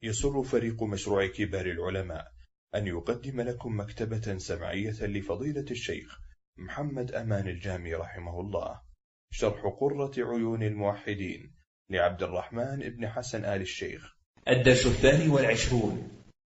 يسر فريق مشروع كبار العلماء أن يقدم لكم مكتبة سمعية لفضيلة الشيخ محمد أمان الجامي رحمه الله، شرح قرة عيون الموحدين لعبد الرحمن بن حسن آل الشيخ. الدرس 22.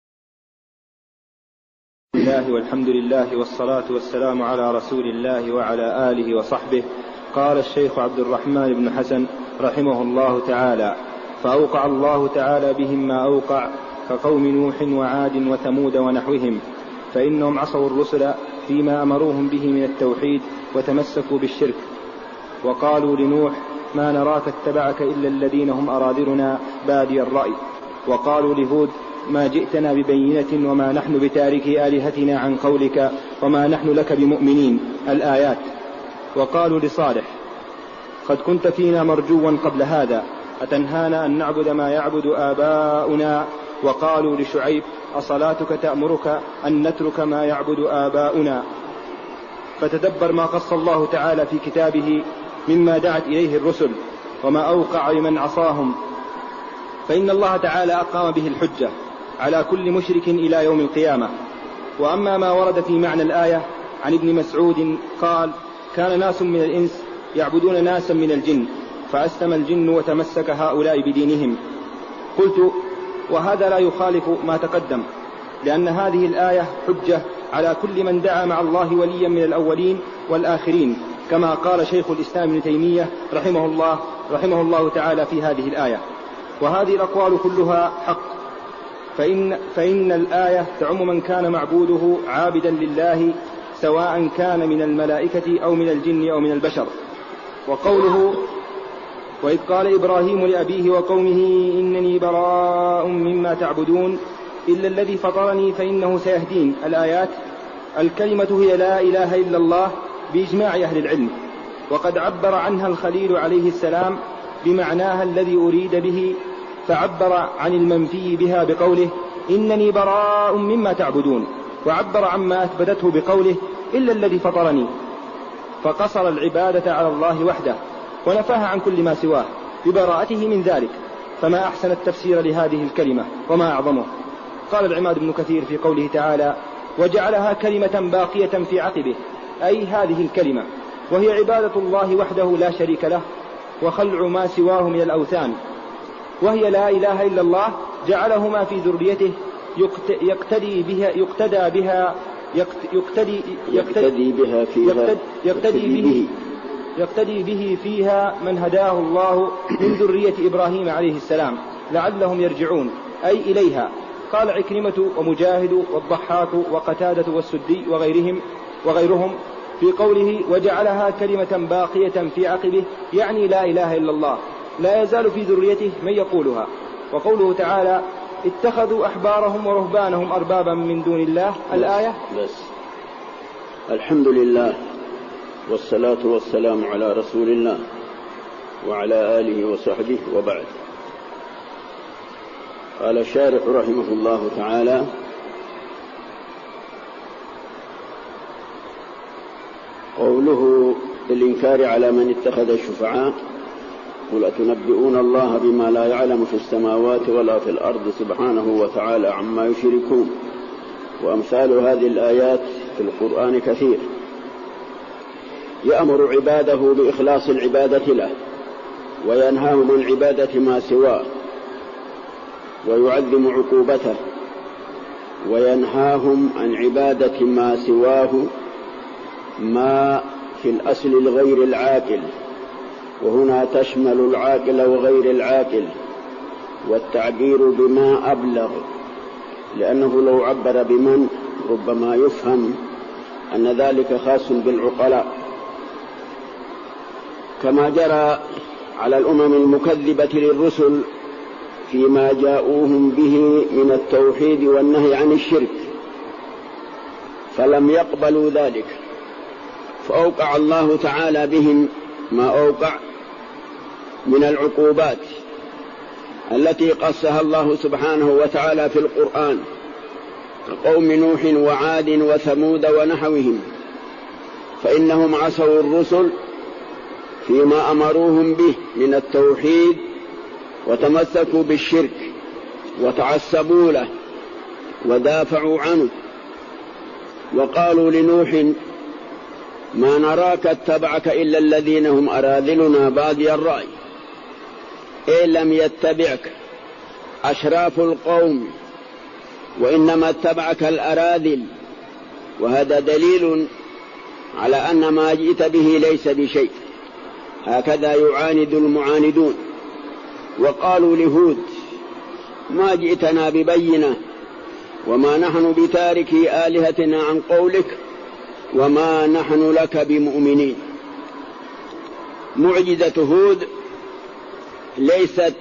الله والحمد لله والصلاة والسلام على رسول الله وعلى آله وصحبه. قال الشيخ عبد الرحمن بن حسن رحمه الله تعالى: فأوقع الله تعالى بهم ما أوقع كقوم نوح وعاد وثمود ونحوهم، فإنهم عصوا الرسل فيما أمروهم به من التوحيد وتمسكوا بالشرك، وقالوا لنوح: ما نراك اتبعك إلا الذين هم أراذلنا بادي الرأي. وقالوا لهود: ما جئتنا ببينة وما نحن بتاركي آلهتنا عن قولك وما نحن لك بمؤمنين، الآيات. وقالوا لصالح: قد كنت فينا مرجوا قبل هذا، أتنهانا أن نعبد ما يعبد آباؤنا. وقالوا لشعيب: أصلاتك تأمرك أن نترك ما يعبد آباؤنا. فتدبر ما قص الله تعالى في كتابه مما دعت إليه الرسل وما أوقع لمن عصاهم، فإن الله تعالى أقام به الحجة على كل مشرك إلى يوم القيامة. وأما ما ورد في معنى الآية عن ابن مسعود قال: كان ناس من الإنس يعبدون ناسا من الجن، فأسلم الجن وتمسك هؤلاء بدينهم. قلت: وهذا لا يخالف ما تقدم، لأن هذه الآية حجة على كل من دعا مع الله وليا من الأولين والآخرين، كما قال شيخ الإسلام ابن تيمية رحمه الله تعالى في هذه الآية. وهذه الأقوال كلها حق، فإن الآية تعم من كان معبوده عابدا لله، سواء كان من الملائكة أو من الجن أو من البشر. وقوله: وإذ قال إبراهيم لأبيه وقومه إنني براء مما تعبدون إلا الذي فطرني فإنه سيهدين، الآيات. الكلمة هي لا إله إلا الله بإجماع أهل العلم، وقد عبر عنها الخليل عليه السلام بمعناها الذي أريد به، فعبر عن المنفي بها بقوله إنني براء مما تعبدون، وعبر عما أثبتته بقوله إلا الذي فطرني، فقصر العبادة على الله وحده ونفاها عن كل ما سواه ببراءته من ذلك. فما أحسن التفسير لهذه الكلمة وما أعظمه. قال العماد بن كثير في قوله تعالى: وجعلها كلمة باقية في عقبه، أي هذه الكلمة، وهي عبادة الله وحده لا شريك له، وخلع ما سواه من الأوثان، وهي لا إله إلا الله. جعلهما في ذريته يقتدي به فيها من هداه الله من ذرية إبراهيم عليه السلام لعلهم يرجعون، أي إليها. قال عكرمة ومجاهد والضحاك وقتادة والسدي وغيرهم في قوله وجعلها كلمة باقية في عقبه، يعني لا إله إلا الله، لا يزال في ذريته من يقولها. وقوله تعالى: اتخذوا أحبارهم ورهبانهم أربابا من دون الله، الآية. الحمد لله والصلاة والسلام على رسول الله وعلى آله وصحبه، وبعد. قال الشارح رحمه الله تعالى: قوله الإنكار على من اتخذ الشفعاء: قل أتنبئون الله بما لا يعلم في السماوات ولا في الأرض سبحانه وتعالى عما يشركون. وأمثال هذه الآيات في القرآن كثير، يأمر عباده بإخلاص العبادة له، وينهاهم عن عبادة ما سواه، ويعظم عقوبته، وينهاهم عن عبادة ما سواه، ما في الأصل الغير العاقل، وهنا تشمل العاقل وغير العاقل، والتعبير بما أبلغ، لأنه لو عبر بمن ربما يفهم أن ذلك خاص بالعقلاء، كما جرى على الأمم المكذبة للرسل فيما جاءوهم به من التوحيد والنهي عن الشرك، فلم يقبلوا ذلك، فأوقع الله تعالى بهم ما أوقع من العقوبات التي قصها الله سبحانه وتعالى في القرآن، كقوم نوح وعاد وثمود ونحوهم، فإنهم عصوا الرسل فيما أمروهم به من التوحيد وتمسكوا بالشرك، وتعصبوا له ودافعوا عنه، وقالوا لنوح ما نراك اتبعك إلا الذين هم أراذلنا بادي الرأي، إن لم يتبعك أشراف القوم وإنما اتبعك الأراذل. وهذا دليل على أن ما جئت به ليس بشيء. هكذا يعاند المعاندون. وقالوا لهود ما جئتنا ببينة وما نحن بتاركي آلهتنا عن قولك وما نحن لك بمؤمنين. معجزة هود ليست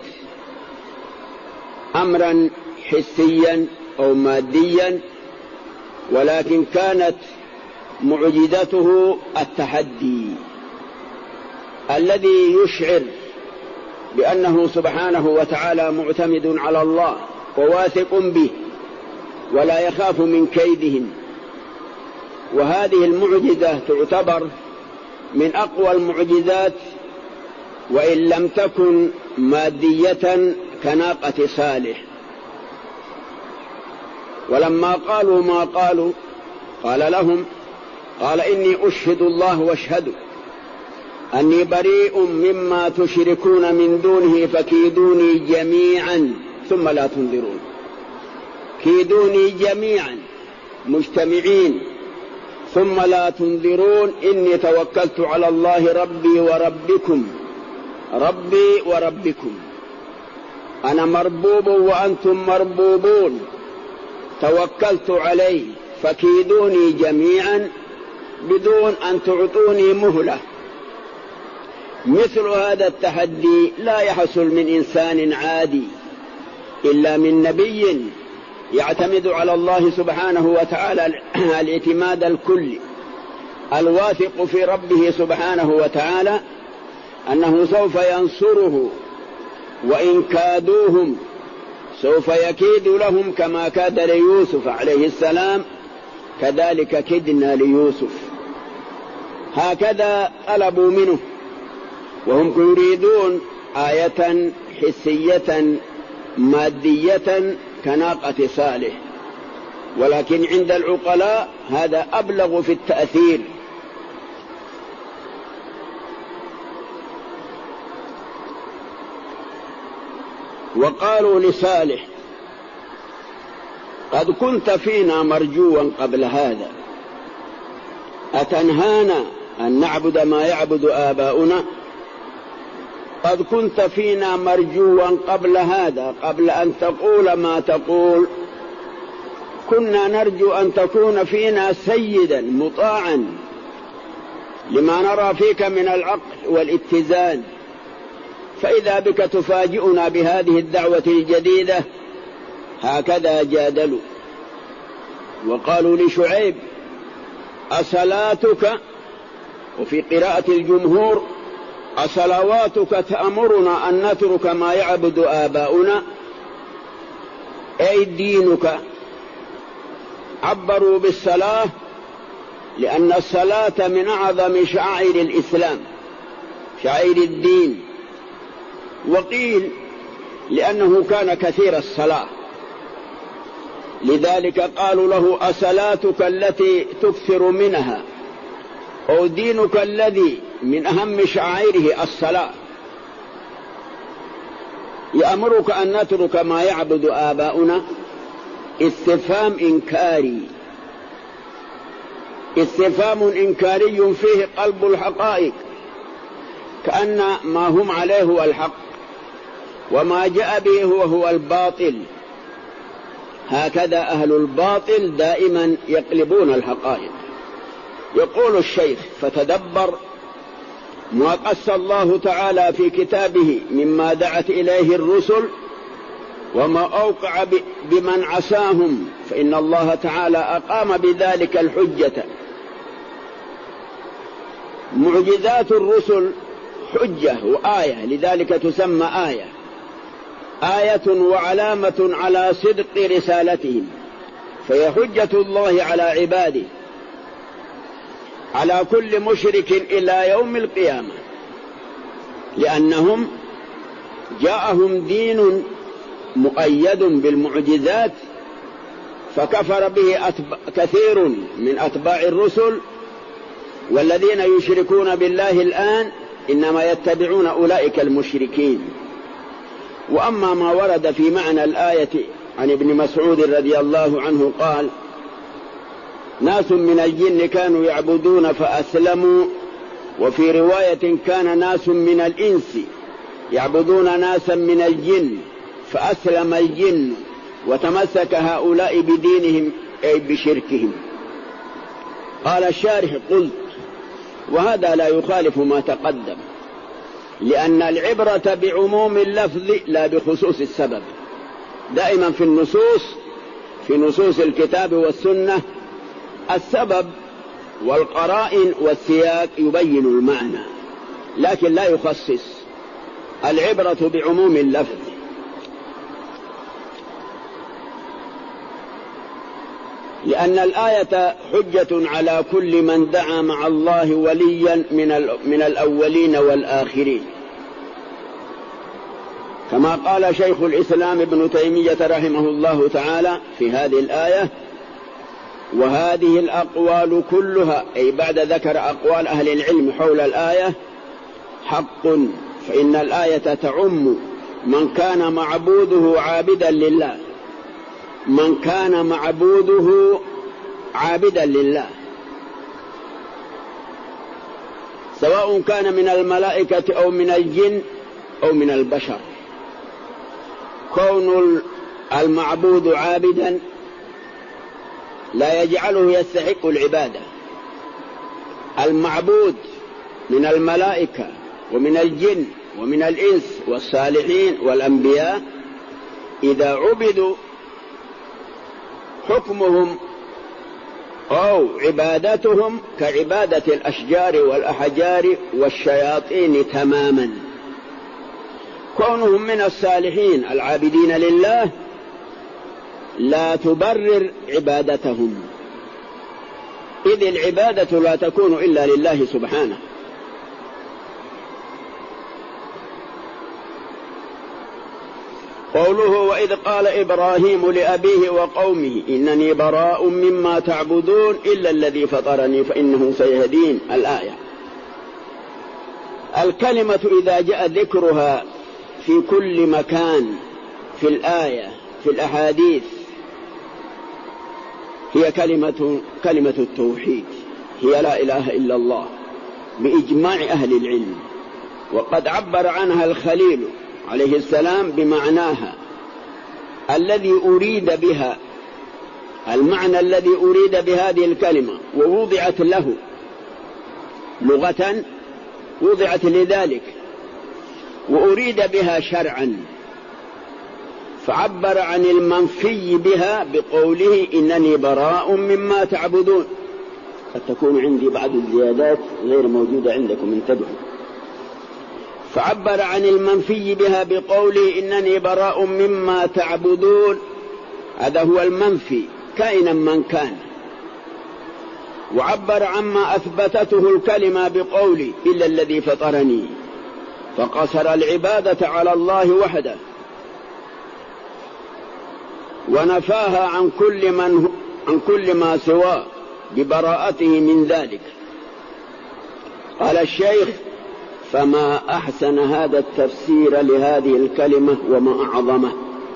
أمرا حسيا أو ماديا، ولكن كانت معجزته التحدي الذي يشعر بأنه سبحانه وتعالى معتمد على الله وواثق به ولا يخاف من كيدهم. وهذه المعجزة تعتبر من أقوى المعجزات وإن لم تكن مادية كناقة صالح. ولما قالوا ما قالوا قال لهم قال إني أشهد الله واشهدوا أني بريء مما تشركون من دونه فكيدوني جميعا ثم لا تنظرون. كيدوني جميعا مجتمعين ثم لا تنظرون إني توكلت على الله ربي وربكم أنا مربوب وأنتم مربوبون توكلت عليه فكيدوني جميعا بدون أن تعطوني مهلة. مثل هذا التحدي لا يحصل من إنسان عادي إلا من نبي يعتمد على الله سبحانه وتعالى الاعتماد الكلي الواثق في ربه سبحانه وتعالى أنه سوف ينصره، وإن كادوهم سوف يكيد لهم كما كاد ليوسف عليه السلام كذلك كدنا ليوسف. هكذا طلبوا منه وهم يريدون آية حسية مادية كناقة صالح، ولكن عند العقلاء هذا أبلغ في التأثير. وقالوا لصالح قد كنت فينا مرجوا قبل هذا أتنهانا أن نعبد ما يعبد آباؤنا. قد كنت فينا مرجوا قبل هذا، قبل أن تقول ما تقول كنا نرجو أن تكون فينا سيدا مطاعا لما نرى فيك من العقل والاتزان، فإذا بك تفاجئنا بهذه الدعوة الجديدة. هكذا جادلوا. وقالوا لشعيب أصلاتك، وفي قراءة الجمهور أصلواتك تأمرنا أن نترك ما يعبد آباؤنا، أي دينك. عبروا بالصلاة لأن الصلاة من أعظم شعائر الإسلام، شعائر الدين. وقيل لأنه كان كثير الصلاة، لذلك قالوا له أصلاتك التي تكثر منها، أو دينك الذي من أهم شعائره الصلاة، يأمرك أن نترك ما يعبد آباؤنا. استفهام إنكاري، استفهام إنكاري فيه قلب الحقائق، كأن ما هم عليه هو الحق وما جاء به هو الباطل. هكذا أهل الباطل دائما يقلبون الحقائق. يقول الشيخ فتدبر ما قص الله تعالى في كتابه مما دعت إليه الرسل وما أوقع بمن عصاهم، فإن الله تعالى أقام بذلك الحجة. معجزات الرسل حجة وآية، لذلك تسمى آية، آية وعلامة على صدق رسالتهم، فهي حجة الله على عباده على كل مشرك إلى يوم القيامة، لأنهم جاءهم دين مؤيد بالمعجزات فكفر به كثير من أتباع الرسل، والذين يشركون بالله الآن إنما يتبعون أولئك المشركين. وأما ما ورد في معنى الآية عن ابن مسعود رضي الله عنه قال: ناس من الجن كانوا يعبدون فأسلموا، وفي رواية كان ناس من الإنس يعبدون ناسا من الجن فأسلم الجن وتمسك هؤلاء بدينهم أي بشركهم. قال الشارح: قلت وهذا لا يخالف ما تقدم، لأن العبرة بعموم اللفظ لا بخصوص السبب. دائما في نصوص الكتاب والسنة السبب والقرائن والسياق يبين المعنى، لكن لا يخصص. العبرة بعموم اللفظ. لأن الآية حجة على كل من دعا مع الله وليا من الأولين والآخرين، كما قال شيخ الإسلام ابن تيمية رحمه الله تعالى في هذه الآية: وهذه الأقوال كلها، أي بعد ذكر أقوال أهل العلم حول الآية، حق، فإن الآية تعم من كان معبوده عابدا لله، من كان معبوده عابدا لله، سواء كان من الملائكة أو من الجن أو من البشر. كون المعبود عابدا لا يجعله يستحق العبادة. المعبود من الملائكة ومن الجن ومن الإنس والصالحين والأنبياء إذا عبدوا حكمهم أو عبادتهم كعبادة الأشجار والأحجار والشياطين تماما. كونهم من الصالحين العابدين لله لا تبرر عبادتهم، إذ العبادة لا تكون إلا لله سبحانه. قوله: وإذ قال إبراهيم لأبيه وقومه إنني براء مما تعبدون إلا الذي فطرني فإنه سيهدين. الآية. الكلمة إذا جاء ذكرها في كل مكان في الآية في الأحاديث هي كلمة التوحيد، هي لا إله إلا الله بإجماع أهل العلم. وقد عبر عنها الخليل عليه السلام بمعناها الذي أريد بها، المعنى الذي أريد بهذه الكلمة، ووضعت له لغة، وضعت لذلك، وأريد بها شرعا، فعبر عن المنفي بها بقوله إنني براء مما تعبدون. قد تكون عندي بعض الزيادات غير موجودة عندكم، انتبهوا. فعبر عن المنفي بها بقوله إنني براء مما تعبدون، هذا هو المنفي كائنا من كان. وعبر عما أثبتته الكلمة بقوله إلا الذي فطرني، فقصر العبادة على الله وحده ونفاها عن كل ما سواه ببراءته من ذلك. قال الشيخ: فما أحسن هذا التفسير لهذه الكلمة وما أعظمه.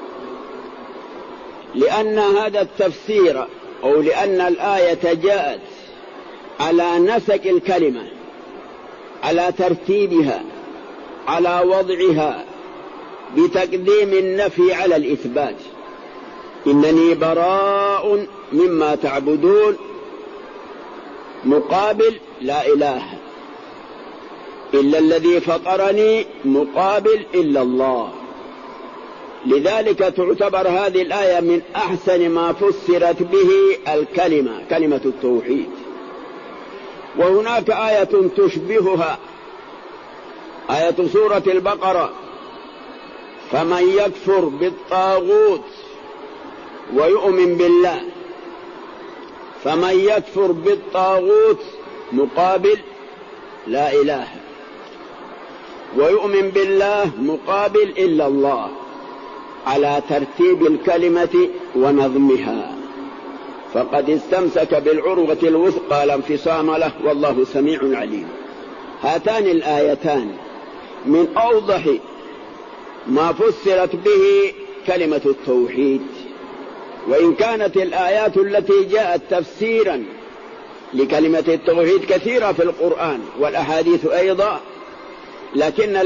لأن هذا التفسير أو لأن الآية جاءت على نسق الكلمة، على ترتيبها، على وضعها، بتقديم النفي على الإثبات. إنني براء مما تعبدون مقابل لا إله، إلا الذي فطرني مقابل إلا الله. لذلك تعتبر هذه الآية من أحسن ما فسرت به الكلمة، كلمة التوحيد. وهناك آية تشبهها، آية سورة البقرة: فمن يكفر بالطاغوت ويؤمن بالله. فمن يكفر بالطاغوت مقابل لا إله، ويؤمن بالله مقابل إلا الله. على ترتيب الكلمة ونظمها، فقد استمسك بالعروة الوثقى لا انفصام له، والله سميع عليم. هاتان الآيتان من أوضح ما فسرت به كلمة التوحيد، وإن كانت الآيات التي جاءت تفسيرا لكلمة التوحيد كثيرة في القرآن والأحاديث أيضا، لكن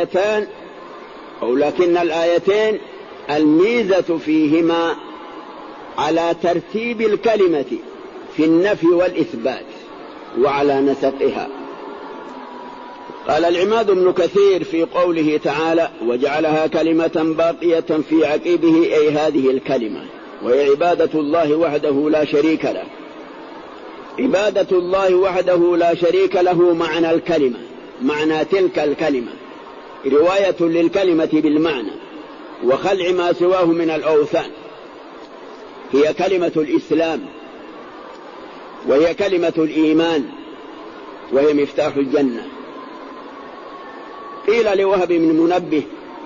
الآيتين الميزة فيهما على ترتيب الكلمة في النفي والإثبات وعلى نسقها. قال العماد بن كثير في قوله تعالى: وجعلها كلمة باقية في عقبه، أي هذه الكلمة، وهي عبادة الله وحده لا شريك له. عبادة الله وحده لا شريك له معنى الكلمة، معنى تلك الكلمة، رواية للكلمة بالمعنى، وخلع ما سواه من الأوثان. هي كلمة الإسلام، وهي كلمة الإيمان، وهي مفتاح الجنة. قيل لوهب بن منبه: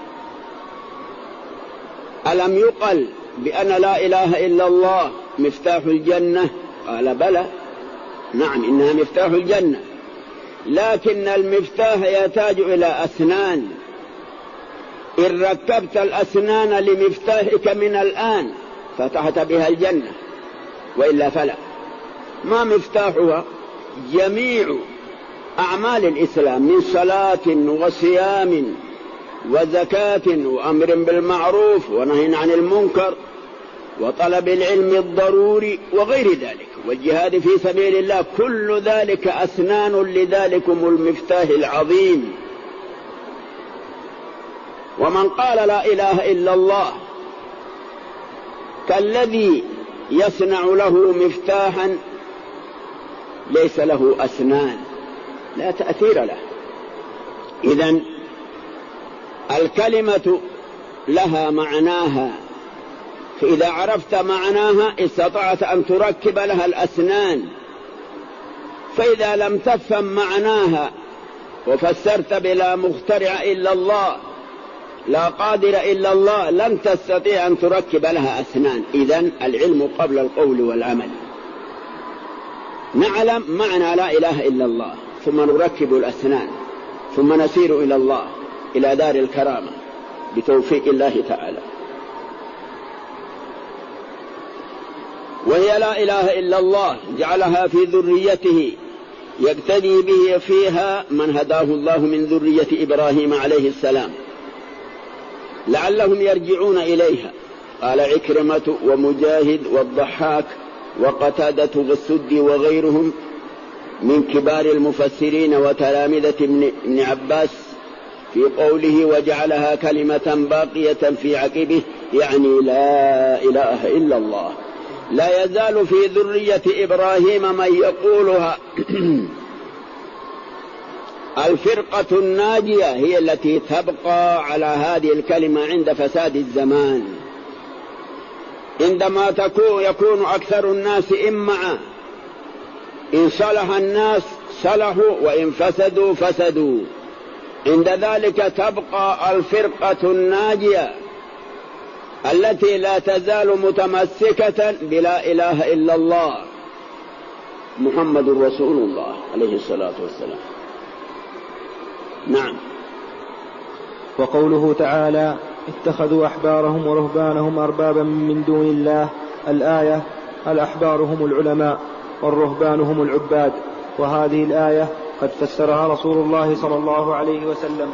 ألم يقل بأن لا إله إلا الله مفتاح الجنة؟ قال: بلى، نعم، إنها مفتاح الجنة، لكن المفتاح يحتاج إلى أسنان. إن ركبت الأسنان لمفتاحك من الآن فتحت بها الجنة، وإلا فلا. ما مفتاحها؟ جميع أعمال الإسلام من صلاة وصيام وزكاة وأمر بالمعروف ونهي عن المنكر وطلب العلم الضروري وغير ذلك، والجهاد في سبيل الله، كل ذلك أسنان لذلكم المفتاح العظيم. ومن قال لا إله إلا الله كالذي يصنع له مفتاحا ليس له أسنان، لا تأثير له. إذن الكلمة لها معناها، فإذا عرفت معناها استطعت أن تركب لها الأسنان. فإذا لم تفهم معناها وفسرت بلا مخترع إلا الله، لا قادر إلا الله، لن تستطيع أن تركب لها أسنان. إذن العلم قبل القول والعمل. نعلم معنى لا إله إلا الله، ثم نركب الأسنان، ثم نسير إلى الله، إلى دار الكرامة بتوفيق الله تعالى. وهي لا إله إلا الله جعلها في ذريته يقتدي به فيها من هداه الله من ذرية إبراهيم عليه السلام لعلهم يرجعون إليها. قال عكرمة ومجاهد والضحاك وقتادة والسدي وغيرهم من كبار المفسرين وتلامذة ابن عباس في قوله وجعلها كلمة باقية في عقبه، يعني لا إله إلا الله. لا يزال في ذرية إبراهيم من يقولها. الفرقة الناجية هي التي تبقى على هذه الكلمة عند فساد الزمان. عندما يكون أكثر الناس إمعا، إن صلح الناس صلحوا، وإن فسدوا فسدوا. عند ذلك تبقى الفرقة الناجية التي لا تزال متمسكة بلا إله إلا الله محمد رسول الله عليه الصلاة والسلام. نعم. وقوله تعالى اتخذوا أحبارهم ورهبانهم أربابا من دون الله، الآية الأحبار هم العلماء والرهبان هم العباد. وهذه الآية قد فسرها رسول الله صلى الله عليه وسلم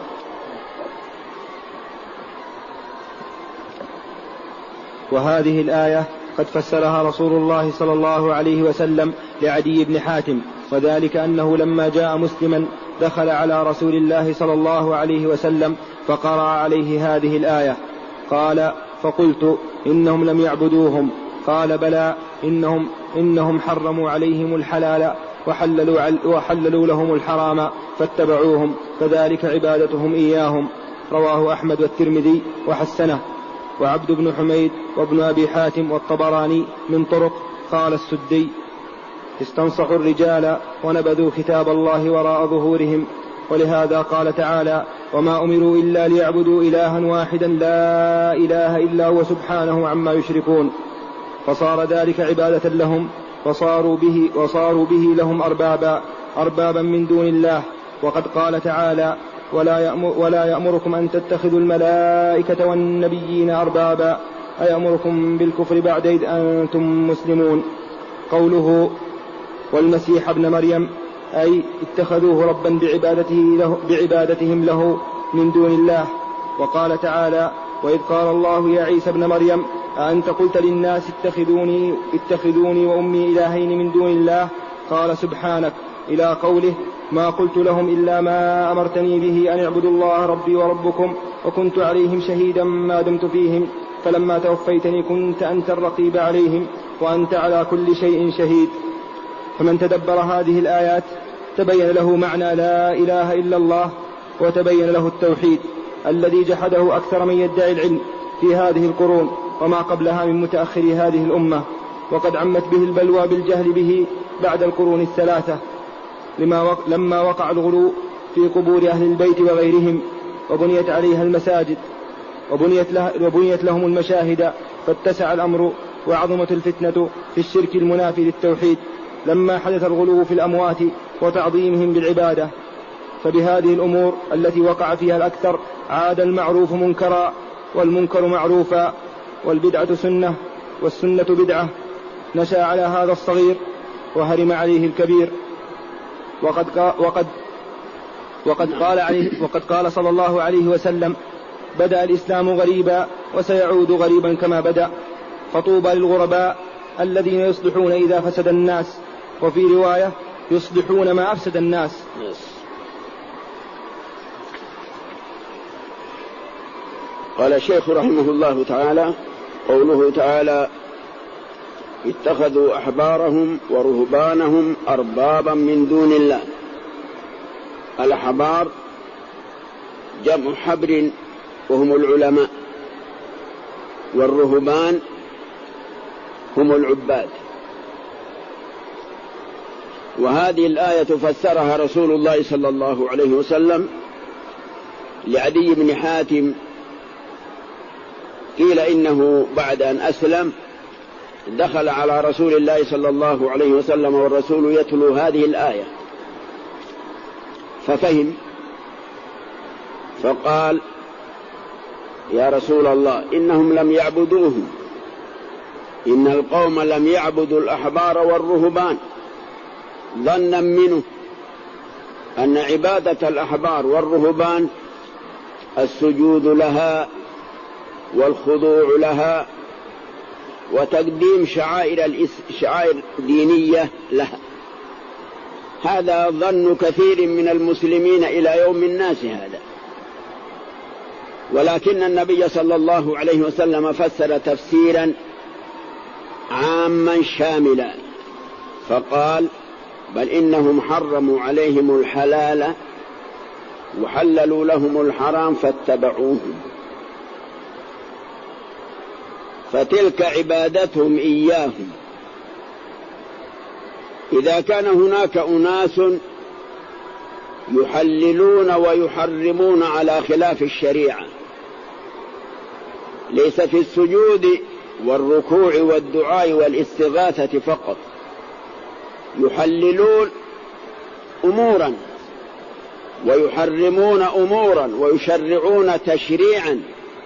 لعدي بن حاتم، وذلك أنه لما جاء مسلما دخل على رسول الله صلى الله عليه وسلم فقرأ عليه هذه الآية. قال فقلت إنهم لم يعبدوهم. قال بلى، إنهم حرموا عليهم الحلال وحللوا لهم الحرام فاتبعوهم، فذلك عبادتهم إياهم. رواه أحمد والترمذي وحسنه، وعبد بن حميد وابن أبي حاتم والطبراني من طرق. قال السدي استنصحوا الرجال ونبذوا كتاب الله وراء ظهورهم، ولهذا قال تعالى وما أمروا إلا ليعبدوا إلها واحدا لا إله إلا هو سبحانه عما يشركون. فصار ذلك عبادة لهم، وصاروا به لهم أربابا من دون الله. وقد قال تعالى: ولا يأمركم أن تتخذوا الملائكة والنبيين أربابا أيأمركم بالكفر بعد إذ أنتم مسلمون. قوله والمسيح ابن مريم أي اتخذوه ربا بعبادتهم له من دون الله. وقال تعالى: وإذ قال الله يا عيسى ابن مريم أأنت قلت للناس اتخذوني وأمي إلهين من دون الله؟ قال سبحانك، إلى قوله: ما قلت لهم إلا ما أمرتني به أن اعبدوا الله ربي وربكم وكنت عليهم شهيدا ما دمت فيهم فلما توفيتني كنت أنت الرقيب عليهم وأنت على كل شيء شهيد. فمن تدبر هذه الآيات تبين له معنى لا إله إلا الله، وتبين له التوحيد الذي جحده أكثر من يدعي العلم في هذه القرون وما قبلها من متأخر هذه الأمة. وقد عمت به البلوى بالجهل به بعد القرون الثلاثة لما وقع الغلو في قبور أهل البيت وغيرهم، وبنيت عليها المساجد وبنيت لهم المشاهد، فاتسع الأمر وعظمت الفتنة في الشرك المنافي للتوحيد لما حدث الغلو في الأموات وتعظيمهم بالعبادة. فبهذه الأمور التي وقع فيها الأكثر عاد المعروف منكرا والمنكر معروفا، والبدعة سنة والسنة بدعة. نشأ على هذا الصغير وهرم عليه الكبير. وقد قال صلى الله عليه وسلم: بدأ الإسلام غريبا وسيعود غريبا كما بدأ، فطوبى للغرباء الذين يصلحون إذا فسد الناس، وفي رواية يصلحون ما أفسد الناس. قال الشيخ رحمه الله تعالى: قوله تعالى: اتخذوا أحبارهم ورهبانهم أربابا من دون الله. الأحبار جمع حبر وهم العلماء، والرهبان هم العباد. وهذه الآية فسرها رسول الله صلى الله عليه وسلم لعدي بن حاتم، قيل إنه بعد أن أسلم دخل على رسول الله صلى الله عليه وسلم والرسول يتلو هذه الآية ففهم، فقال: يا رسول الله، إنهم لم يعبدوهم، إن القوم لم يعبدوا الأحبار والرهبان، ظنا منه أن عبادة الأحبار والرهبان السجود لها والخضوع لها وتقديم شعائر دينية لها. هذا ظن كثير من المسلمين إلى يوم الناس هذا، ولكن النبي صلى الله عليه وسلم فسر تفسيرا عاما شاملا، فقال: بل إنهم حرموا عليهم الحلال وحللوا لهم الحرام فاتبعوهم، فتلك عبادتهم إياهم. إذا كان هناك أناس يحللون ويحرمون على خلاف الشريعة، ليس في السجود والركوع والدعاء والاستغاثة فقط، يحللون أمورا ويحرمون أمورا ويشرعون تشريعا،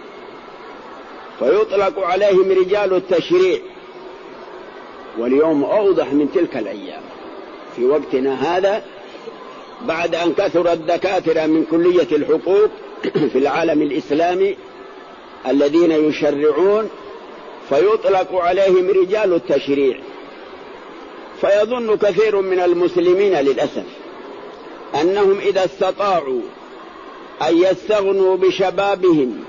فيطلق عليهم رجال التشريع. واليوم أوضح من تلك الأيام في وقتنا هذا، بعد أن كثر الدكاترة من كلية الحقوق في العالم الإسلامي الذين يشرعون، فيطلق عليهم رجال التشريع. فيظن كثير من المسلمين للأسف أنهم إذا استطاعوا أن يستغنوا بشبابهم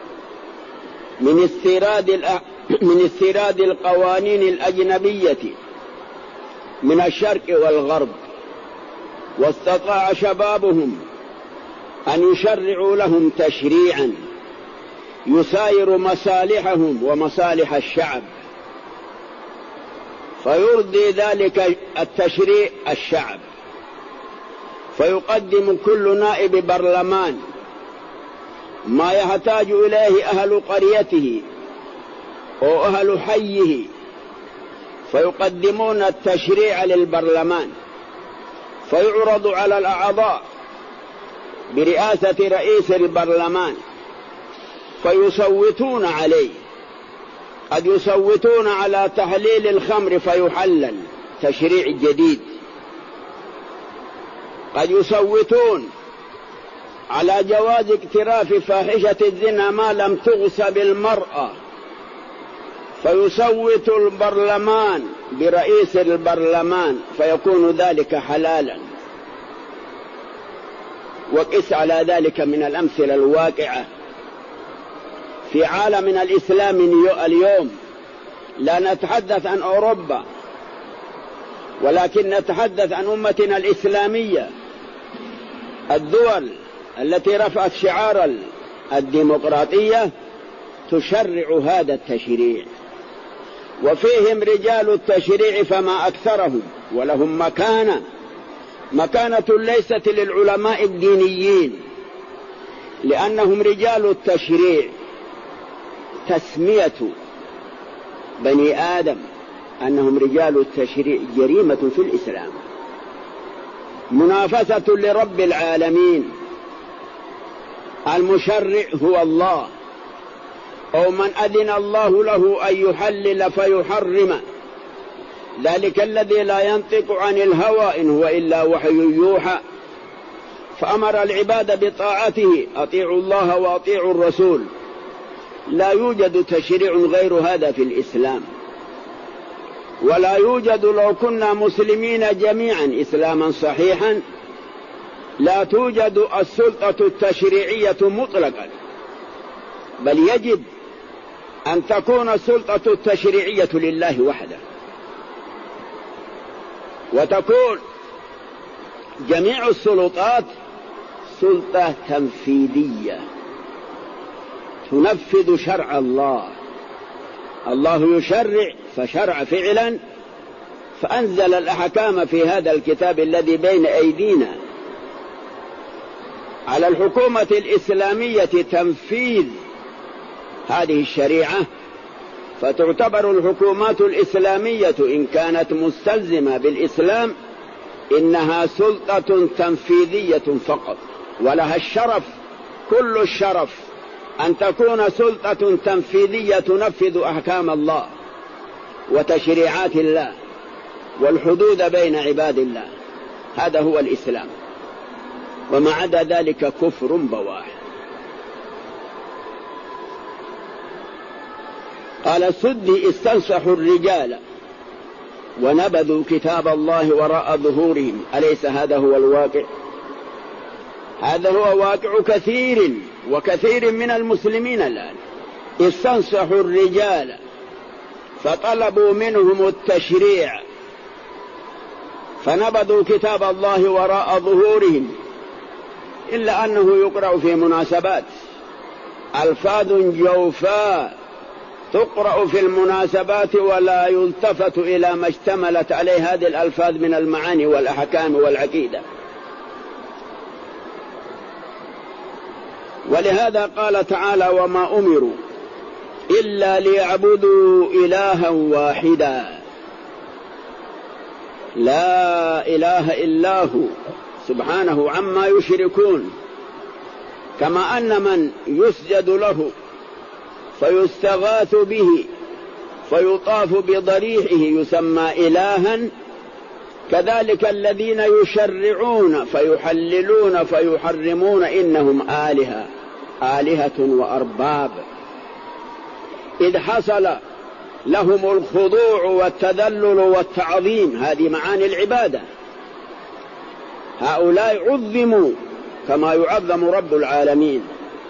من استيراد القوانين الأجنبية من الشرق والغرب، واستطاع شبابهم أن يشرعوا لهم تشريعا يساير مصالحهم ومصالح الشعب، فيرضي ذلك التشريع الشعب، فيقدم كل نائب برلمان ما يحتاج إليه أهل قريته أو أهل حيه، فيقدمون التشريع للبرلمان، فيعرض على الأعضاء برئاسة رئيس البرلمان فيصوتون عليه. قد يصوتون على تحليل الخمر فيحلل تشريع جديد، قد يصوتون على جواز اقتراف فاحشة الزنا ما لم تغصب المرأة، فيصوت البرلمان برئيس البرلمان فيكون ذلك حلالا. وقس على ذلك من الأمثلة الواقعة في عالمنا الإسلامي اليوم. لا نتحدث عن أوروبا، ولكن نتحدث عن أمتنا الإسلامية، الدول التي رفعت شعار الديمقراطية تشرع هذا التشريع، وفيهم رجال التشريع فما أكثرهم، ولهم مكانة ليست للعلماء الدينيين، لأنهم رجال التشريع. تسمية بني آدم أنهم رجال التشريع جريمة في الإسلام، منافسة لرب العالمين. المشرع هو الله، أو من أذن الله له أن يحلل فيحرم، ذلك الذي لا ينطق عن الهوى إن هو إلا وحي يوحى. فأمر العباد بطاعته، أطيعوا الله وأطيعوا الرسول. لا يوجد تشريع غير هذا في الإسلام، ولا يوجد لو كنا مسلمين جميعا إسلاما صحيحا لا توجد السلطة التشريعية مطلقا، بل يجب أن تكون السلطة التشريعية لله وحده، وتكون جميع السلطات سلطة تنفيذية تنفذ شرع الله. الله يشرع فشرع فعلا، فأنزل الأحكام في هذا الكتاب الذي بين أيدينا. على الحكومة الإسلامية تنفيذ هذه الشريعة، فتعتبر الحكومات الإسلامية إن كانت مستلزمة بالإسلام إنها سلطة تنفيذية فقط، ولها الشرف كل الشرف أن تكون سلطة تنفيذية تنفذ أحكام الله وتشريعات الله والحدود بين عباد الله. هذا هو الإسلام، وما عدا ذلك كفر بواح. قال السدي: استنصحوا الرجال ونبذوا كتاب الله وراء ظهورهم. أليس هذا هو الواقع؟ هذا هو واقع كثير من المسلمين الآن. استنصحوا الرجال فطلبوا منهم التشريع فنبذوا كتاب الله وراء ظهورهم، إلا أنه يقرأ في مناسبات ألفاظ جوفاء تقرأ في المناسبات ولا يلتفت إلى ما اشتملت عليه هذه الألفاظ من المعاني والأحكام والعقيدة. ولهذا قال تعالى: وما أمروا إلا ليعبدوا إلها واحدا لا إله إلا هو سبحانه عما يشركون. كما أن من يسجد له فيستغاث به فيطاف بضريحه يسمى إلها، كذلك الذين يشرعون فيحللون فيحرمون إنهم آلهة وأرباب، إذ حصل لهم الخضوع والتذلل والتعظيم. هذه معاني العبادة. هؤلاء عظموا كما يعظم رب العالمين،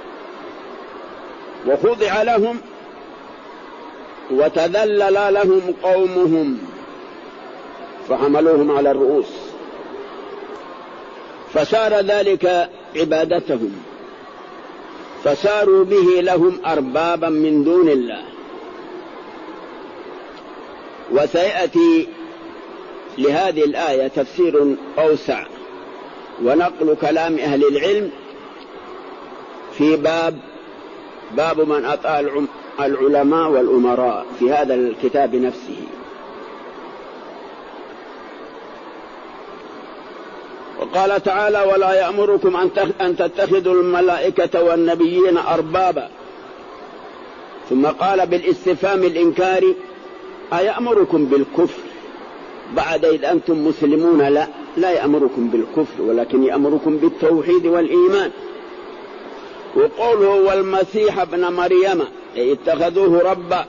وخضع لهم وتذلل لهم قومهم فحملوهم على الرؤوس، فصار ذلك عبادتهم، فصاروا به لهم أربابا من دون الله. وسيأتي لهذه الآية تفسير أوسع ونقل كلام أهل العلم في باب من أطاع العلماء والأمراء في هذا الكتاب نفسه. وقال تعالى: ولا يأمركم أن تتخذوا الملائكة والنبيين أربابا. ثم قال بالاستفهام الإنكاري: أيأمركم بالكفر بعد إذ أنتم مسلمون؟ لا يأمركم بالكفر، ولكن يأمركم بالتوحيد والإيمان. وقوله والمسيح ابن مريم اتخذوه ربا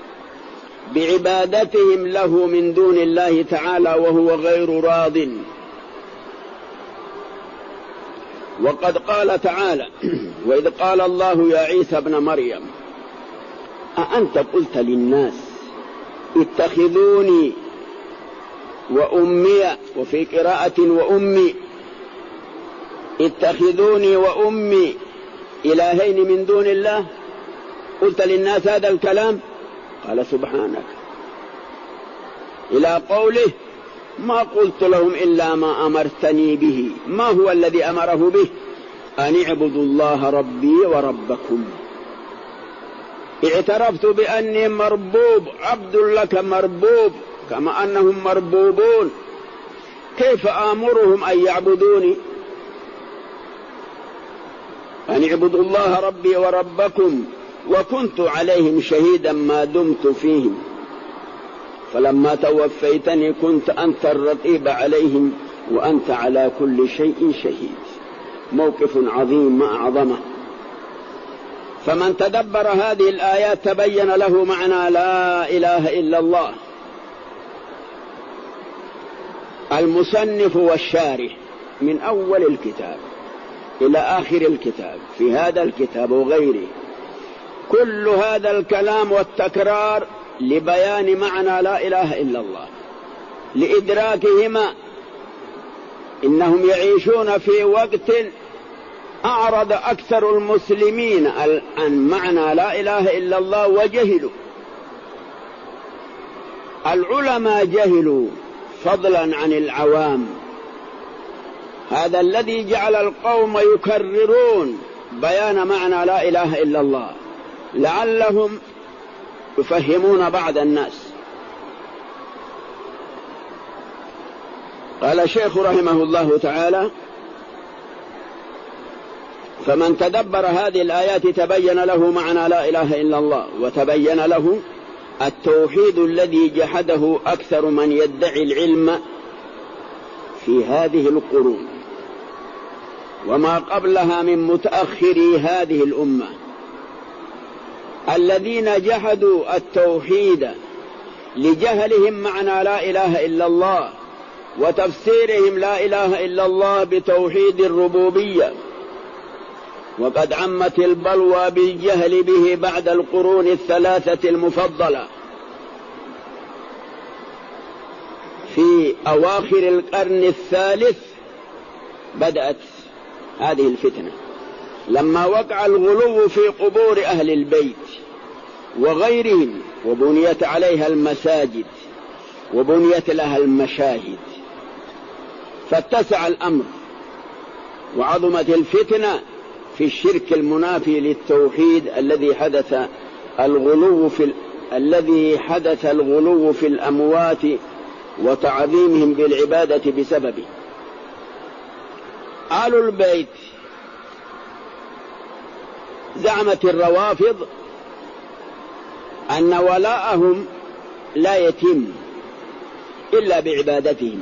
بعبادتهم له من دون الله تعالى وهو غير راض. وقد قال تعالى: وإذ قال الله يا عيسى ابن مريم أأنت قلت للناس اتخذوني وأمي، وفي قراءة وأمي، اتخذوني وأمي إلهين من دون الله، قلت للناس هذا الكلام؟ قال سبحانك. إلى قوله: ما قلت لهم إلا ما أمرتني به. ما هو الذي أمره به؟ أن اعبدوا الله ربي وربكم. اعترفت بأني مربوب، عبد لك مربوب كما أنهم مربوبون، كيف آمرهم أن يعبدوني؟ أن اعبدوا الله ربي وربكم وكنت عليهم شهيدا ما دمت فيهم، فلما توفيتني كنت أنت الرقيب عليهم وأنت على كل شيء شهيد. موقف عظيم ما أعظمه. فمن تدبر هذه الآيات تبين له معنى لا إله إلا الله. المصنف والشارح من أول الكتاب إلى آخر الكتاب في هذا الكتاب وغيره، كل هذا الكلام والتكرار لبيان معنى لا إله إلا الله، لإدراكهما. إنهم يعيشون في وقت أعرض أكثر المسلمين عن معنى لا إله إلا الله وجهلوا. العلماء جهلوا فضلا عن العوام. هذا الذي جعل القوم يكررون بيان معنى لا إله إلا الله لعلهم يفهمون بعض الناس. قال الشيخ رحمه الله تعالى: فمن تدبر هذه الآيات تبين له معنى لا إله إلا الله، وتبين له التوحيد الذي جحده أكثر من يدعي العلم في هذه القرون وما قبلها من متأخري هذه الأمة، الذين جحدوا التوحيد لجهلهم معنى لا إله إلا الله وتفسيرهم لا إله إلا الله بتوحيد الربوبية. وقد عمت البلوى بالجهل به بعد القرون الثلاثة المفضلة. في أواخر القرن الثالث بدأت هذه الفتنة، لما وقع الغلو في قبور أهل البيت وغيرهم، وبنيت عليها المساجد وبنيت لها المشاهد، فاتسع الأمر وعظمت الفتنة في الشرك المنافي للتوحيد الذي حدث الغلو في الأموات وتعظيمهم بالعبادة بسببه. آل البيت زعمت الروافض أن ولاءهم لا يتم إلا بعبادتهم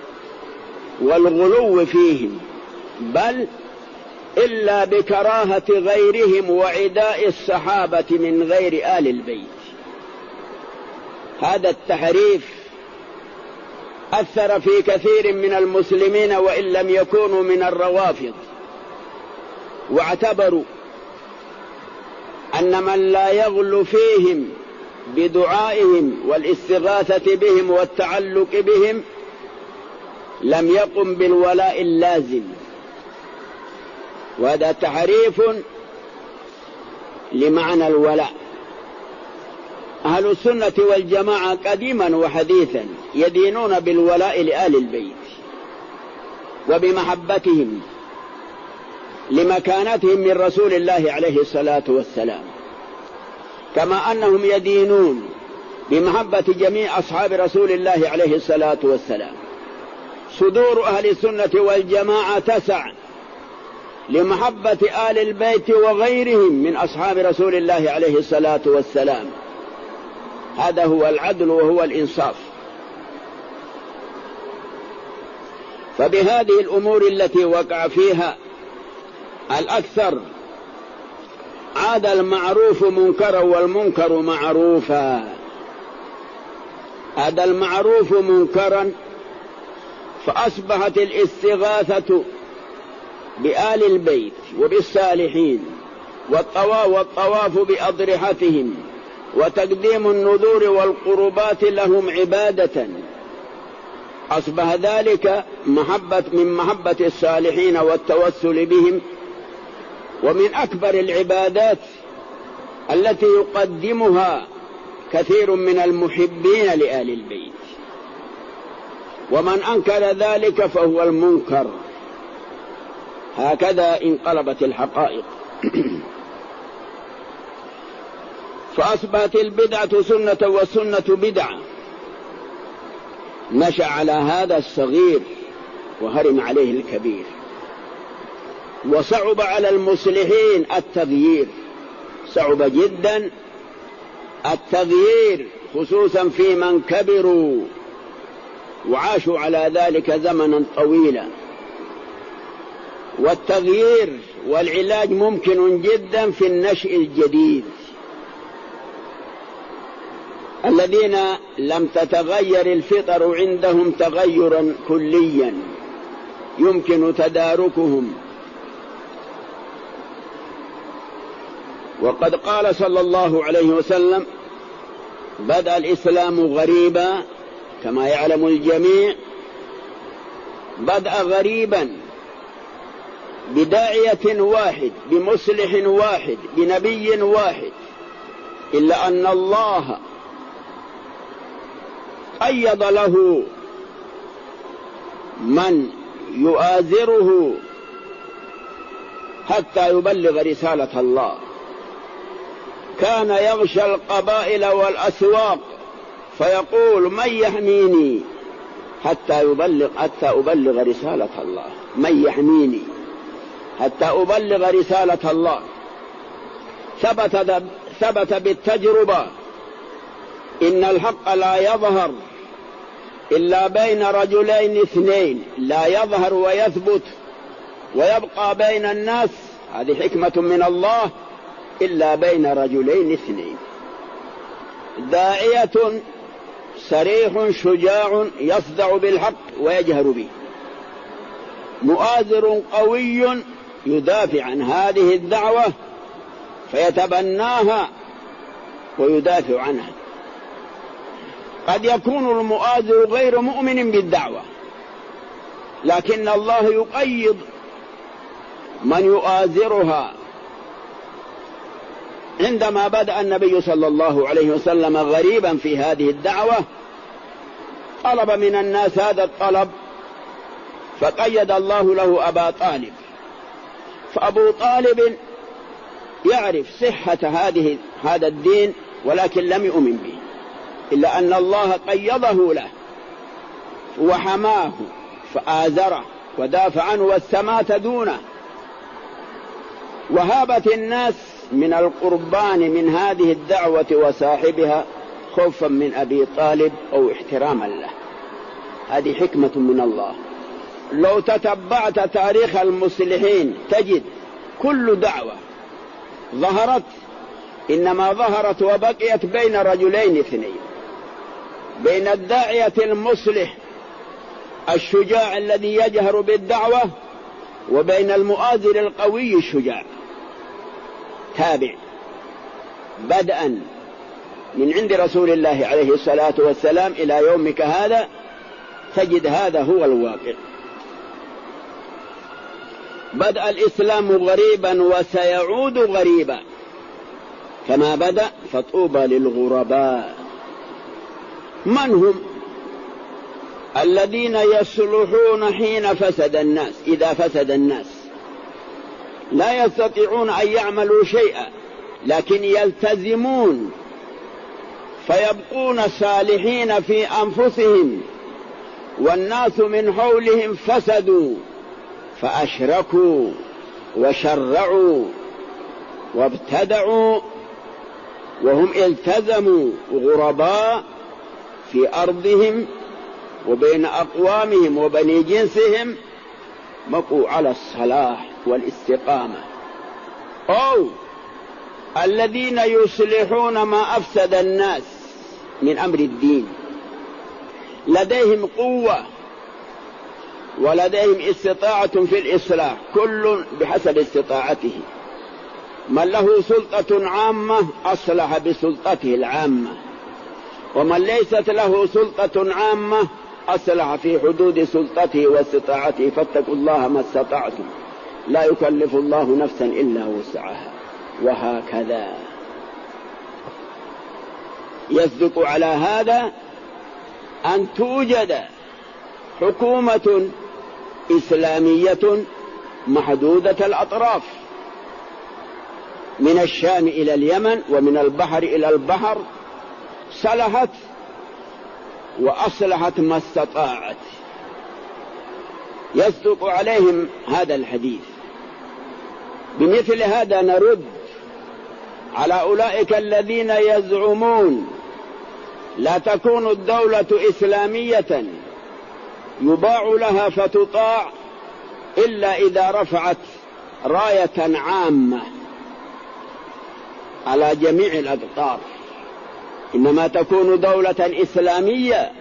والغلو فيهم، بل إلا بكراهة غيرهم وعداء الصحابة من غير آل البيت. هذا التحريف أثر في كثير من المسلمين وإن لم يكونوا من الروافض، واعتبروا أن من لا يغلو فيهم بدعائهم والاستغاثة بهم والتعلق بهم لم يقم بالولاء اللازم. وهذا تحريف لمعنى الولاء. أهل السنة والجماعة قديما وحديثا يدينون بالولاء لآل البيت وبمحبتهم لمكانتهم من رسول الله عليه الصلاة والسلام، كما أنهم يدينون بمحبة جميع أصحاب رسول الله عليه الصلاة والسلام. صدور أهل السنة والجماعة تسع لمحبة آل البيت وغيرهم من أصحاب رسول الله عليه الصلاة والسلام. هذا هو العدل وهو الإنصاف. فبهذه الأمور التي وقع فيها الأكثر عاد المعروف منكرا والمنكر معروفا. عاد المعروف منكرا، فأصبحت الاستغاثة بآل البيت وبالصالحين والطواف بأضرحتهم وتقديم النذور والقربات لهم عبادة. أصبح ذلك من محبة الصالحين والتوسل بهم، ومن أكبر العبادات التي يقدمها كثير من المحبين لآل البيت. ومن أنكر ذلك فهو المنكر. هكذا انقلبت الحقائق. فأصبحت البدعة سنة والسنة بدعة. نشأ على هذا الصغير وهرم عليه الكبير، وصعب على المصلحين التغيير، صعب جدا التغيير، خصوصا في من كبروا وعاشوا على ذلك زمنا طويلا. والتغيير والعلاج ممكن جدا في النشء الجديد. الذين لم تتغير الفطر عندهم تغيرا كليا يمكن تداركهم. وقد قال صلى الله عليه وسلم: بدأ الإسلام غريبا، كما يعلم الجميع بدأ غريبا بداعية واحد، بمصلح واحد، بنبي واحد، إلا أن الله قيض له من يؤازره حتى يبلغ رسالة الله. كان يغشى القبائل والأسواق فيقول: من يحميني حتى أبلغ رسالة الله، من يحميني حتى أبلغ رسالة الله. ثبت بالتجربة إن الحق لا يظهر إلا بين رجلين اثنين، لا يظهر ويثبت ويبقى بين الناس، هذه حكمة من الله، إلا بين رجلين اثنين: داعية صريح شجاع يصدع بالحق ويجهر به، مؤازر قوي يدافع عن هذه الدعوة فيتبناها ويدافع عنها. قد يكون المؤازر غير مؤمن بالدعوة، لكن الله يقيض من يؤازرها. عندما بدأ النبي صلى الله عليه وسلم غريبا في هذه الدعوة طلب من الناس هذا الطلب، فقيد الله له أبا طالب. فأبو طالب يعرف صحة هذا الدين ولكن لم يؤمن به، إلا أن الله قيضه له وحماه فآزره ودافع عنه والسماة دونه. وهابت الناس من القربان من هذه الدعوة وصاحبها خوفا من أبي طالب أو احتراما له. هذه حكمة من الله. لو تتبعت تاريخ المصلحين تجد كل دعوة ظهرت إنما ظهرت وبقيت بين رجلين اثنين، بين الداعية المصلح الشجاع الذي يجهر بالدعوة وبين المؤازر القوي الشجاع. تابع بدءا من عند رسول الله عليه الصلاة والسلام إلى يومك هذا تجد هذا هو الواقع. بدأ الإسلام غريبا وسيعود غريبا كما بدأ، فطوبى للغرباء. من هم؟ الذين يصلحون حين فسد الناس، إذا فسد الناس. لا يستطيعون أن يعملوا شيئا، لكن يلتزمون فيبقون صالحين في أنفسهم، والناس من حولهم فسدوا فأشركوا وشرعوا وابتدعوا، وهم التزموا غرباء في أرضهم وبين أقوامهم وبني جنسهم، بقوا على الصلاح والاستقامة. أو الذين يصلحون ما أفسد الناس من أمر الدين، لديهم قوة ولديهم استطاعة في الإصلاح، كل بحسب استطاعته. من له سلطة عامة أصلح بسلطته العامة، ومن ليست له سلطة عامة أصلح في حدود سلطته واستطاعته. فاتقوا الله ما استطعتم، لا يكلف الله نفسا إلا وسعها. وهكذا يصدق على هذا أن توجد حكومة إسلامية محدودة الأطراف، من الشام إلى اليمن ومن البحر إلى البحر، صلحت وأصلحت ما استطاعت. يصدق عليهم هذا الحديث. بمثل هذا نرد على أولئك الذين يزعمون لا تكون الدولة إسلامية يباع لها فتطاع إلا إذا رفعت راية عامة على جميع الأقطار، إنما تكون دولة إسلامية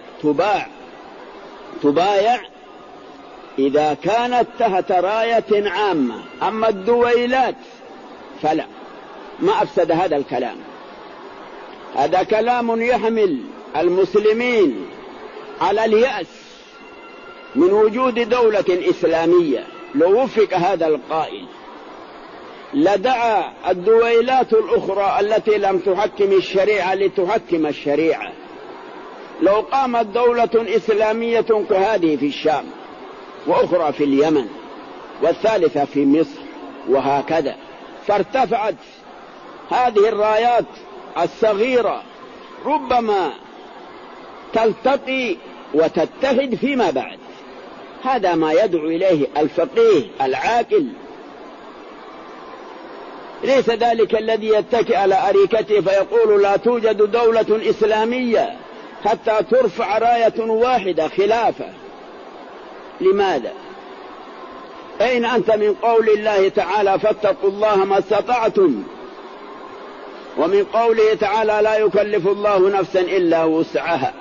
تبايع إذا كانت تحت راية عامة. أما الدويلات فلا، ما أفسد هذا الكلام. هذا كلام يحمل المسلمين على اليأس من وجود دولة إسلامية. لو وفق هذا القائل لدعا الدويلات الأخرى التي لم تحكم الشريعة لتحكم الشريعة. لو قامت دولة إسلامية كهذه في الشام، وأخرى في اليمن، والثالثة في مصر، وهكذا، فارتفعت هذه الرايات الصغيرة، ربما تلتقي وتتحد فيما بعد. هذا ما يدعو إليه الفقيه العاقل، ليس ذلك الذي يتكئ على أريكته فيقول لا توجد دولة إسلامية حتى ترفع راية واحدة خلافة. لماذا؟ أين أنت من قول الله تعالى فاتقوا الله ما استطعتم، ومن قوله تعالى لا يكلف الله نفسا إلا وسعها؟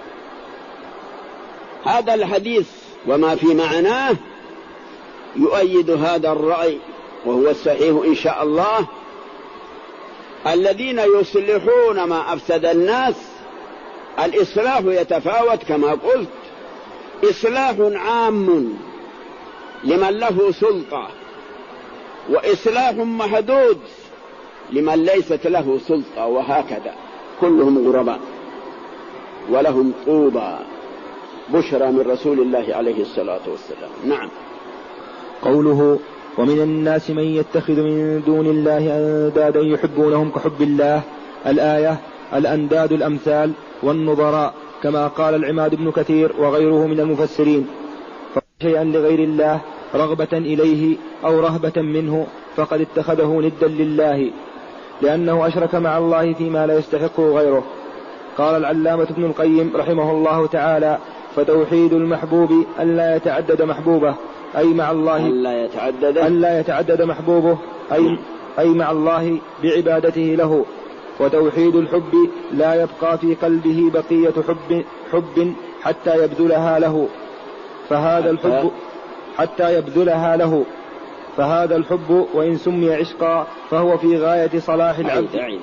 هذا الحديث وما في معناه يؤيد هذا الرأي، وهو الصحيح إن شاء الله. الذين يصلحون ما أفسد الناس، الإصلاح يتفاوت كما قلت، إصلاح عام لمن له سلطة، وإصلاح محدود لمن ليست له سلطة، وهكذا كلهم غرباء ولهم طوبى. بشرى من رسول الله عليه الصلاة والسلام. نعم. قوله ومن الناس من يتخذ من دون الله أندادا يحبونهم كحب الله. الآية الأنداد الأمثال والنظراء، كما قال العماد بن كثير وغيره من المفسرين. فشيئا لغير الله رغبة إليه أو رهبة منه فقد اتخذه ندا لله، لأنه أشرك مع الله فيما لا يستحقه غيره. قال العلامة ابن القيم رحمه الله تعالى فتوحيد المحبوب ألا يتعدد محبوبه، أي مع الله ألا يتعدد محبوبه، أي مع الله بعبادته له. وتوحيد الحب لا يبقى في قلبه بقية حب حتى يبذلها له، فهذا الحب حتى يبذلها له، فهذا الحب وإن سمي عشقا فهو في غاية صلاح العبد.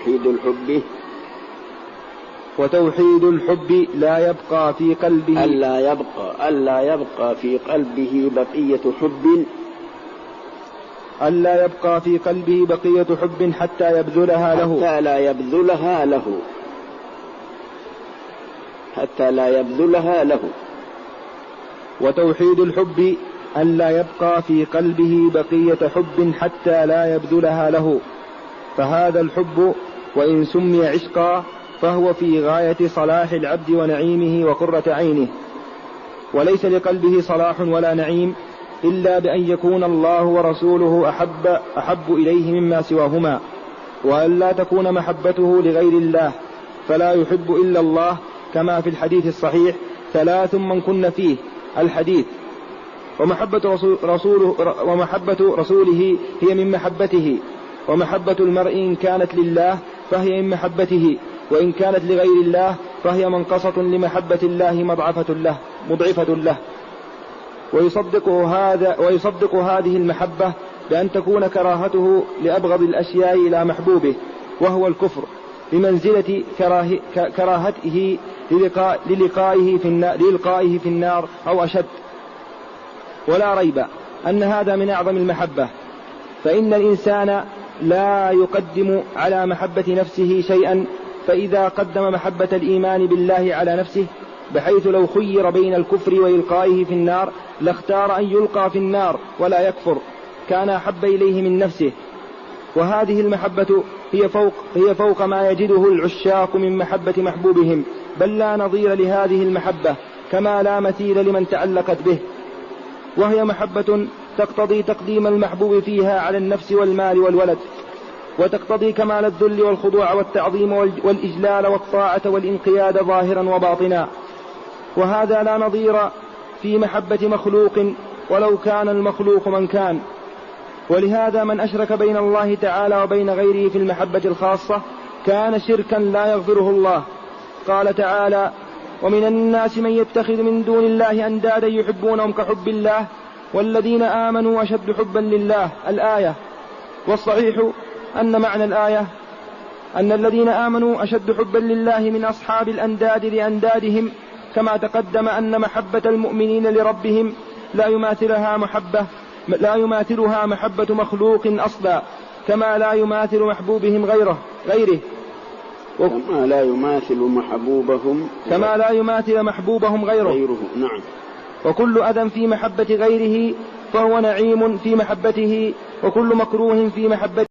وتوحيد الحب لا يبقى في قلبه ألا يبقى في قلبه بقية حب، ألا يبقى في قلبه بقية حب حتى يبذلها له، حتى لا يبذلها له. وتوحيد الحب ألا يبقى في قلبه بقية حب حتى لا يبذلها له، فهذا الحب وإن سمي عشقا فهو في غاية صلاح العبد ونعيمه وقرة عينه، وليس لقلبه صلاح ولا نعيم إلا بأن يكون الله ورسوله أحب إليه مما سواهما، وأن لا تكون محبته لغير الله، فلا يحب إلا الله، كما في الحديث الصحيح: 3 من كن فيه الحديث، ومحبة رسوله هي من محبته، ومحبة المرء إن كانت لله فهي من محبته، وإن كانت لغير الله فهي منقصة لمحبة الله مضعفة له. ويصدق هذه المحبة بأن تكون كراهته لأبغض الأشياء إلى محبوبه، وهو الكفر، بمنزلة كراهته للقائه في النار أو أشد. ولا ريب أن هذا من أعظم المحبة، فإن الإنسان لا يقدم على محبة نفسه شيئا، فإذا قدم محبة الإيمان بالله على نفسه، بحيث لو خير بين الكفر وإلقائه في النار لاختار أن يلقى في النار ولا يكفر، كان أحب إليه من نفسه. وهذه المحبة هي فوق ما يجده العشاق من محبة محبوبهم، بل لا نظير لهذه المحبة، كما لا مثيل لمن تعلقت به، وهي محبة تقتضي تقديم المحبوب فيها على النفس والمال والولد، وتقتضي كمال الذل والخضوع والتعظيم والإجلال والطاعة والانقياد ظاهرا وباطنا، وهذا لا نظير في محبة مخلوق ولو كان المخلوق من كان. ولهذا من أشرك بين الله تعالى وبين غيره في المحبة الخاصة كان شركا لا يغفره الله. قال تعالى: ومن الناس من يتخذ من دون الله أندادا يحبونهم كحب الله والذين آمنوا أشد حبا لله. الآية. والصحيح أن معنى الآية أن الذين آمنوا أشد حبا لله من أصحاب الأنداد لأندادهم، كما تقدم أن محبة المؤمنين لربهم لا يماثلها محبة مخلوق أصلا، كما لا يماثل محبوبهم غيره كما لا يماثل محبوبهم غيره. نعم. وكل أذى في محبة غيره فهو نعيم في محبته، وكل مكروه في محبته